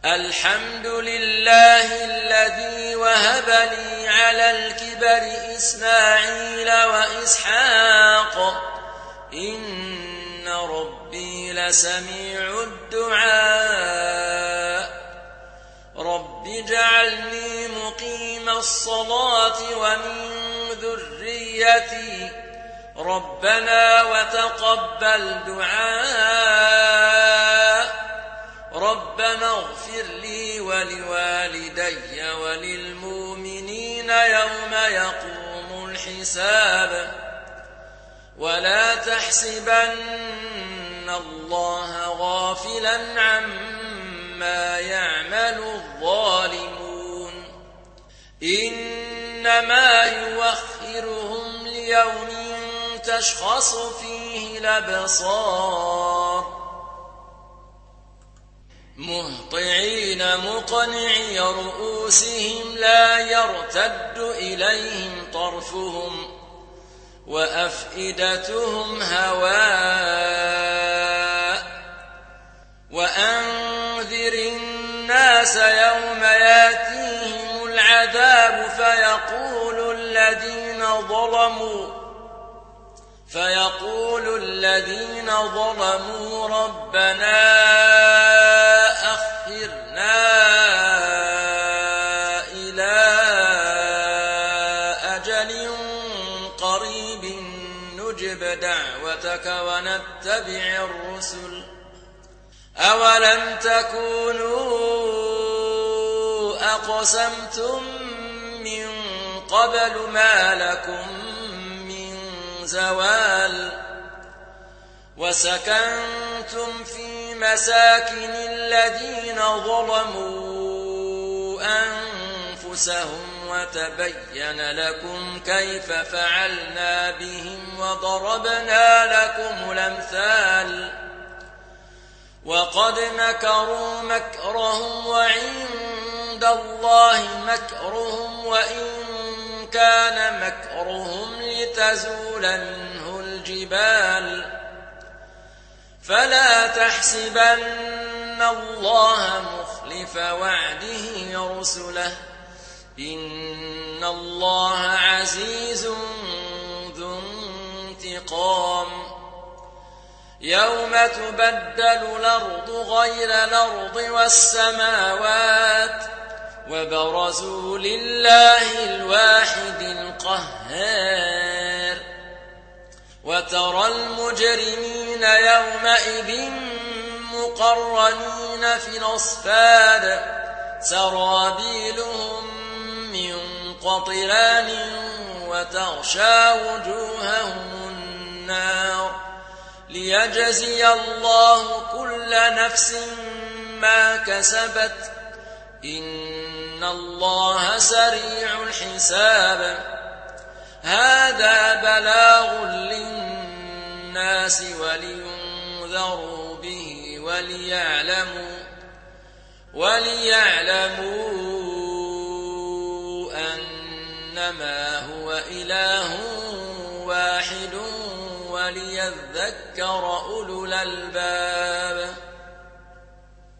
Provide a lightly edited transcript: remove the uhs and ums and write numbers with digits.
الحمد لله الذي وهب لي على الكبر إسماعيل وإسحاق إن ربي لسميع الدعاء رب اجعلني مقيم الصلاة ومن ذريتي ربنا وتقبل دعاء ربنا اغفر لي ولوالدي وللمؤمنين يوم يقوم الحساب ولا تحسبن الله غافلا عما يعمل الظالمون إنما يوخرهم ليوم تشخص فيه الأبصار مهطعين مقنعي رؤوسهم لا يرتد إليهم طرفهم وأفئدتهم هواء وأنذر الناس يوم ياتيهم العذاب فيقول الذين ظلموا ربنا أخرنا إلى أجل قريب نجب دعوتك ونتبع الرسل أولم تكونوا أقسمتم من قبل ما لكم من زوال وسكنتم في مساكن الذين ظلموا أنفسهم وتبين لكم كيف فعلنا بهم وضربنا لكم الأمثال وقد مكروا مكرهم وعند الله مكرهم وإن كان مكرهم لتزول منه الجبال فلا تحسبن الله مخلف وعده رسله إن الله عزيز ذو انتقام يوم تبدل الأرض غير الأرض والسماوات وبرزوا لله الواحد القهار وترى المجرمين يومئذ مقرنين في الأصفاد سرابيلهم من قطران وتغشى وجوههم النار ليجزي الله كل نفس ما كسبت إن الله سريع الحساب هذا بلاغ للناس ولينذروا به وليعلموا أنما هو إله واحد وليذكر أولو الألباب